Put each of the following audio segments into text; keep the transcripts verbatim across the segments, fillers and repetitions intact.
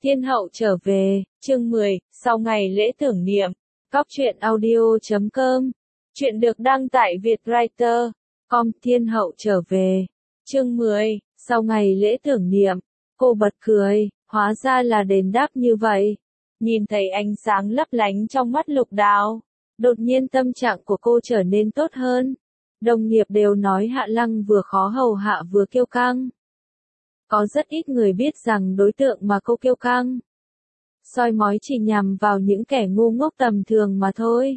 Thiên hậu trở về, chương mười, sau ngày lễ tưởng niệm, cóc truyện audio chấm com. Chuyện được đăng tại vietwriter chấm com. Thiên hậu trở về, chương mười, sau ngày lễ tưởng niệm, cô bật cười, hóa ra là đền đáp như vậy. Nhìn thấy ánh sáng lấp lánh trong mắt Lục Đào, đột nhiên tâm trạng của cô trở nên tốt hơn. Đồng nghiệp đều nói Hạ Lăng vừa khó hầu hạ vừa kiêu căng. Có rất ít người biết rằng đối tượng mà cô kiêu căng, soi mói chỉ nhằm vào những kẻ ngu ngốc tầm thường mà thôi.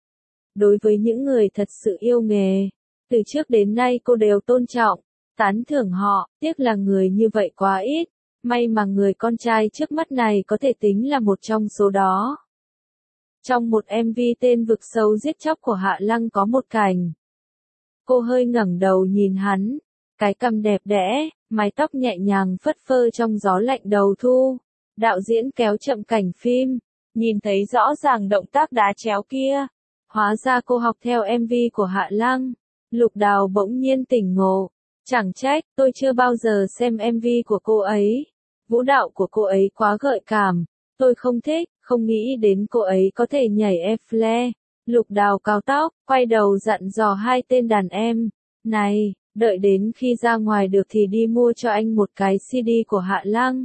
Đối với những người thật sự yêu nghề, từ trước đến nay cô đều tôn trọng, tán thưởng họ, tiếc là người như vậy quá ít. May mà người con trai trước mắt này có thể tính là một trong số đó. Trong một em vê tên Vực Sâu Giết Chóc của Hạ Lăng có một cảnh, cô hơi ngẩng đầu nhìn hắn, cái cằm đẹp đẽ, mái tóc nhẹ nhàng phất phơ trong gió lạnh đầu thu. Đạo diễn kéo chậm cảnh phim, nhìn thấy rõ ràng động tác đá chéo kia. Hóa ra cô học theo em vê của Hạ Lăng. Lục Đào bỗng nhiên tỉnh ngộ. Chẳng trách, tôi chưa bao giờ xem em vê của cô ấy. Vũ đạo của cô ấy quá gợi cảm. Tôi không thích, không nghĩ đến cô ấy có thể nhảy Eiffel. Lục Đào cào tóc, quay đầu dặn dò hai tên đàn em. Này, đợi đến khi ra ngoài được thì đi mua cho anh một cái xê đê của Hạ Lăng.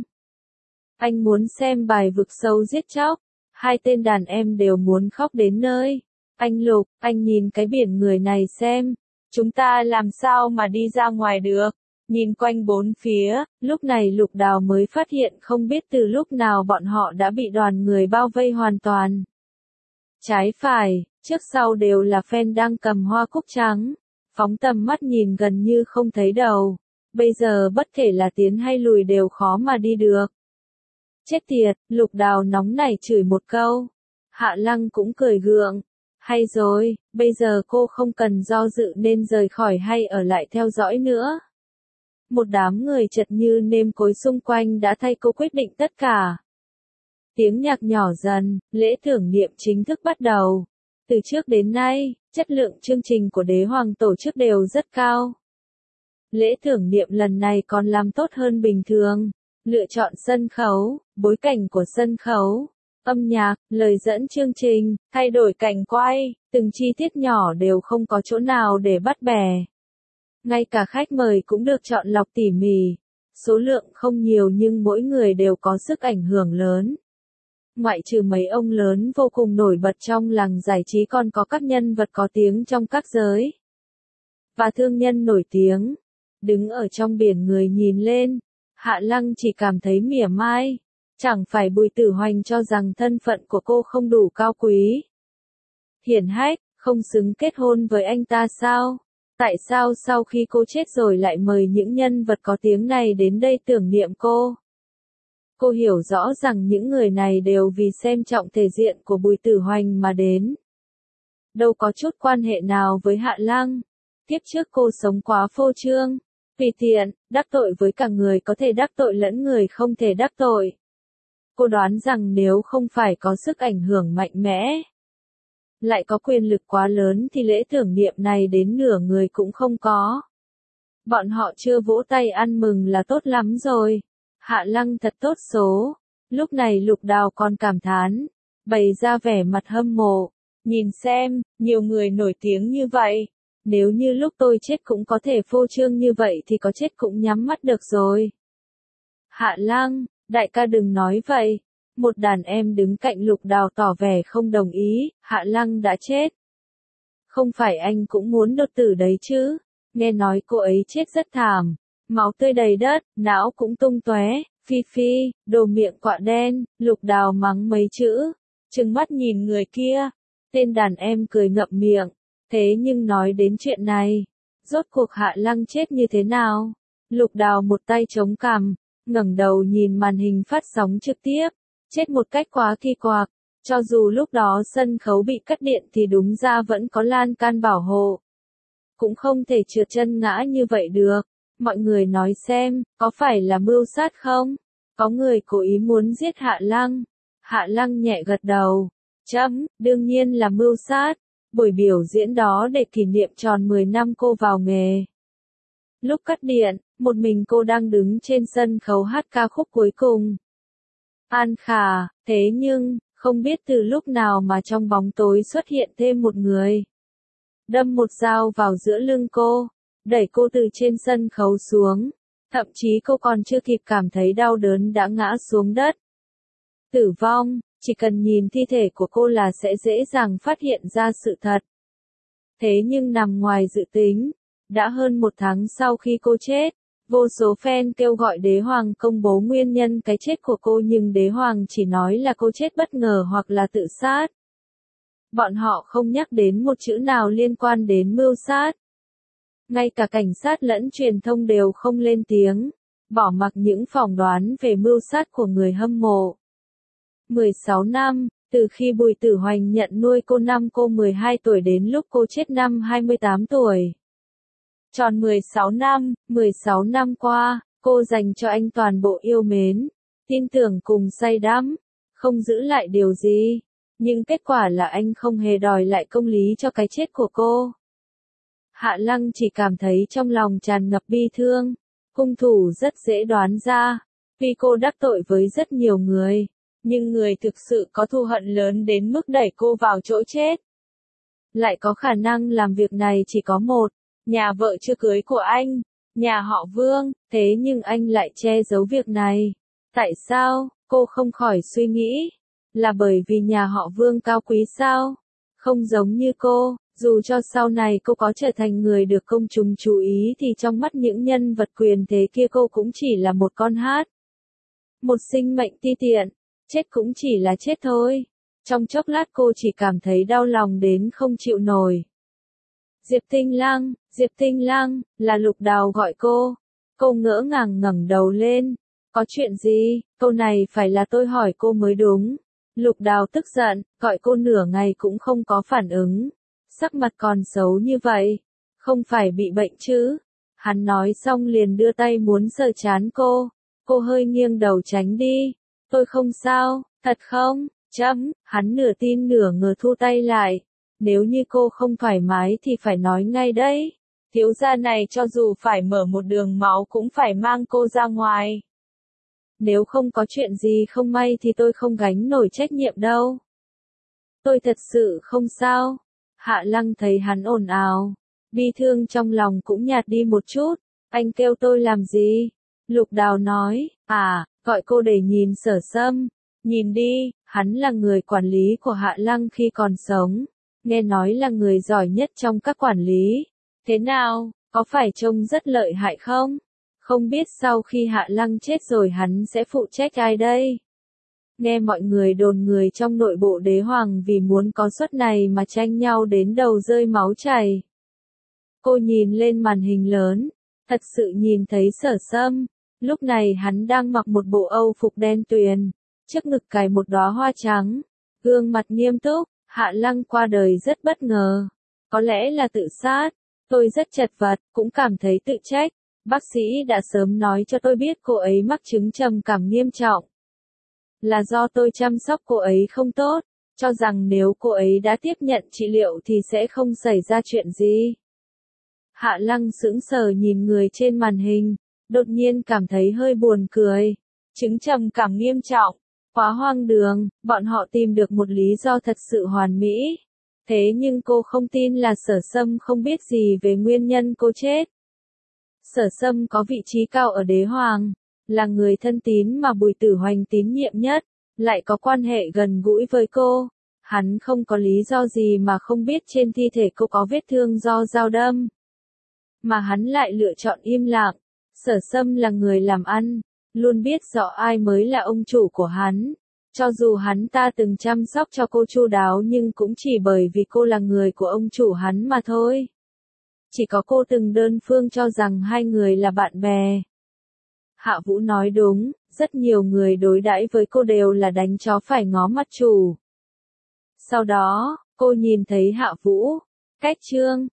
Anh muốn xem bài Vực Sâu Giết Chóc. Hai tên đàn em đều muốn khóc đến nơi. Anh Lục, anh nhìn cái biển người này xem. Chúng ta làm sao mà đi ra ngoài được? Nhìn quanh bốn phía, lúc này Lục Đào mới phát hiện không biết từ lúc nào bọn họ đã bị đoàn người bao vây hoàn toàn. Trái phải, trước sau đều là fan đang cầm hoa cúc trắng. Phóng tầm mắt nhìn gần như không thấy đầu. Bây giờ bất kể là tiến hay lùi đều khó mà đi được. Chết tiệt, Lục Đào nóng nảy chửi một câu. Hạ Lăng cũng cười gượng. Hay rồi, bây giờ cô không cần do dự nên rời khỏi hay ở lại theo dõi nữa. Một đám người chật như nêm cối xung quanh đã thay cô quyết định tất cả. Tiếng nhạc nhỏ dần, lễ tưởng niệm chính thức bắt đầu. Từ trước đến nay, chất lượng chương trình của Đế Hoàng tổ chức đều rất cao. Lễ tưởng niệm lần này còn làm tốt hơn bình thường. Lựa chọn sân khấu, bối cảnh của sân khấu, âm nhạc, lời dẫn chương trình, thay đổi cảnh quay, từng chi tiết nhỏ đều không có chỗ nào để bắt bẻ. Ngay cả khách mời cũng được chọn lọc tỉ mỉ. Số lượng không nhiều nhưng mỗi người đều có sức ảnh hưởng lớn. Ngoại trừ mấy ông lớn vô cùng nổi bật trong làng giải trí còn có các nhân vật có tiếng trong các giới. Và thương nhân nổi tiếng. Đứng ở trong biển người nhìn lên, Hạ Lăng chỉ cảm thấy mỉa mai. Chẳng phải Bùi Tử Hoành cho rằng thân phận của cô không đủ cao quý, hiển hách, không xứng kết hôn với anh ta sao? Tại sao sau khi cô chết rồi lại mời những nhân vật có tiếng này đến đây tưởng niệm cô? Cô hiểu rõ rằng những người này đều vì xem trọng thể diện của Bùi Tử Hoành mà đến. Đâu có chút quan hệ nào với Hạ Lăng. Kiếp trước cô sống quá phô trương, tùy tiện, đắc tội với cả người có thể đắc tội lẫn người không thể đắc tội. Cô đoán rằng nếu không phải có sức ảnh hưởng mạnh mẽ, lại có quyền lực quá lớn thì lễ tưởng niệm này đến nửa người cũng không có. Bọn họ chưa vỗ tay ăn mừng là tốt lắm rồi. Hạ Lăng thật tốt số. Lúc này Lục Đào còn cảm thán, bày ra vẻ mặt hâm mộ. Nhìn xem, nhiều người nổi tiếng như vậy. Nếu như lúc tôi chết cũng có thể phô trương như vậy thì có chết cũng nhắm mắt được rồi. Hạ Lăng, đại ca đừng nói vậy. Một đàn em đứng cạnh Lục Đào tỏ vẻ không đồng ý. Hạ Lăng đã chết. Không phải anh cũng muốn đột tử đấy chứ? Nghe nói cô ấy chết rất thảm. Máu tươi đầy đất, não cũng tung tóe. Phi phi, đồ miệng quạ đen. Lục Đào mắng mấy chữ, trừng mắt nhìn người kia. Tên đàn em cười ngậm miệng. Thế nhưng nói đến chuyện này, rốt cuộc Hạ Lăng chết như thế nào? Lục Đào một tay chống cằm, ngẩng đầu nhìn màn hình phát sóng trực tiếp. Chết một cách quá kỳ quặc. Cho dù lúc đó sân khấu bị cắt điện thì đúng ra vẫn có lan can bảo hộ. Cũng không thể trượt chân ngã như vậy được. Mọi người nói xem, có phải là mưu sát không? Có người cố ý muốn giết Hạ Lăng. Hạ Lăng nhẹ gật đầu. Chấm, đương nhiên là mưu sát. Buổi biểu diễn đó để kỷ niệm tròn mười năm cô vào nghề. Lúc cắt điện, một mình cô đang đứng trên sân khấu hát ca khúc cuối cùng. An Khả, thế nhưng, không biết từ lúc nào mà trong bóng tối xuất hiện thêm một người. Đâm một dao vào giữa lưng cô, đẩy cô từ trên sân khấu xuống, thậm chí cô còn chưa kịp cảm thấy đau đớn đã ngã xuống đất. Tử vong, chỉ cần nhìn thi thể của cô là sẽ dễ dàng phát hiện ra sự thật. Thế nhưng nằm ngoài dự tính, đã hơn một tháng sau khi cô chết, vô số fan kêu gọi đế hoàng công bố nguyên nhân cái chết của cô nhưng đế hoàng chỉ nói là cô chết bất ngờ hoặc là tự sát. Bọn họ không nhắc đến một chữ nào liên quan đến mưu sát. Ngay cả cảnh sát lẫn truyền thông đều không lên tiếng, bỏ mặc những phỏng đoán về mưu sát của người hâm mộ. mười sáu năm, từ khi Bùi Tử Hoành nhận nuôi cô năm cô mười hai tuổi đến lúc cô chết năm hai mươi tám tuổi. Tròn mười sáu năm, mười sáu năm qua, cô dành cho anh toàn bộ yêu mến, tin tưởng cùng say đắm, không giữ lại điều gì. Nhưng kết quả là anh không hề đòi lại công lý cho cái chết của cô. Hạ Lăng chỉ cảm thấy trong lòng tràn ngập bi thương, hung thủ rất dễ đoán ra, vì cô đắc tội với rất nhiều người, nhưng người thực sự có thù hận lớn đến mức đẩy cô vào chỗ chết. Lại có khả năng làm việc này chỉ có một, nhà vợ chưa cưới của anh, nhà họ Vương, thế nhưng anh lại che giấu việc này. Tại sao, cô không khỏi suy nghĩ, là bởi vì nhà họ Vương cao quý sao? Không giống như cô, dù cho sau này cô có trở thành người được công chúng chú ý thì trong mắt những nhân vật quyền thế kia cô cũng chỉ là một con hát. Một sinh mệnh ti tiện, chết cũng chỉ là chết thôi. Trong chốc lát cô chỉ cảm thấy đau lòng đến không chịu nổi. Diệp Tinh Lăng, Diệp Tinh Lăng, là Lục Đào gọi cô. Cô ngỡ ngàng ngẩng đầu lên. Có chuyện gì? Câu này phải là tôi hỏi cô mới đúng. Lục Đào tức giận, gọi cô nửa ngày cũng không có phản ứng. Sắc mặt còn xấu như vậy. Không phải bị bệnh chứ? Hắn nói xong liền đưa tay muốn sờ trán cô. Cô hơi nghiêng đầu tránh đi. Tôi không sao, thật không? Chấm, hắn nửa tin nửa ngờ thu tay lại. Nếu như cô không thoải mái thì phải nói ngay đấy. Thiếu gia này cho dù phải mở một đường máu cũng phải mang cô ra ngoài. Nếu không có chuyện gì không may thì tôi không gánh nổi trách nhiệm đâu. Tôi thật sự không sao. Hạ Lăng thấy hắn ồn ào, bi thương trong lòng cũng nhạt đi một chút. Anh kêu tôi làm gì? Lục Đào nói, à, gọi cô để nhìn Sở Sâm. Nhìn đi, hắn là người quản lý của Hạ Lăng khi còn sống. Nghe nói là người giỏi nhất trong các quản lý. Thế nào, có phải trông rất lợi hại không? Không biết sau khi Hạ Lăng chết rồi hắn sẽ phụ trách ai đây? Nghe mọi người đồn người trong nội bộ đế hoàng vì muốn có suất này mà tranh nhau đến đầu rơi máu chảy. Cô nhìn lên màn hình lớn, thật sự nhìn thấy Sở Sâm. Lúc này hắn đang mặc một bộ âu phục đen tuyền, trước ngực cài một đóa hoa trắng, gương mặt nghiêm túc. Hạ Lăng qua đời rất bất ngờ. Có lẽ là tự sát. Tôi rất chật vật, cũng cảm thấy tự trách. Bác sĩ đã sớm nói cho tôi biết cô ấy mắc chứng trầm cảm nghiêm trọng. Là do tôi chăm sóc cô ấy không tốt, cho rằng nếu cô ấy đã tiếp nhận trị liệu thì sẽ không xảy ra chuyện gì. Hạ Lăng sững sờ nhìn người trên màn hình, đột nhiên cảm thấy hơi buồn cười. Chứng trầm cảm nghiêm trọng. Quá hoang đường, bọn họ tìm được một lý do thật sự hoàn mỹ. Thế nhưng cô không tin là Sở Sâm không biết gì về nguyên nhân cô chết. Sở Sâm có vị trí cao ở đế hoàng, là người thân tín mà Bùi Tử Hoành tín nhiệm nhất, lại có quan hệ gần gũi với cô. Hắn không có lý do gì mà không biết trên thi thể cô có vết thương do dao đâm. Mà hắn lại lựa chọn im lặng. Sở Sâm là người làm ăn, luôn biết rõ ai mới là ông chủ của hắn. Cho dù hắn ta từng chăm sóc cho cô chu đáo nhưng cũng chỉ bởi vì cô là người của ông chủ hắn mà thôi. Chỉ có cô từng đơn phương cho rằng hai người là bạn bè. Hạ Vũ nói đúng, rất nhiều người đối đãi với cô đều là đánh chó phải ngó mặt chủ. Sau đó, cô nhìn thấy Hạ Vũ, cách chương,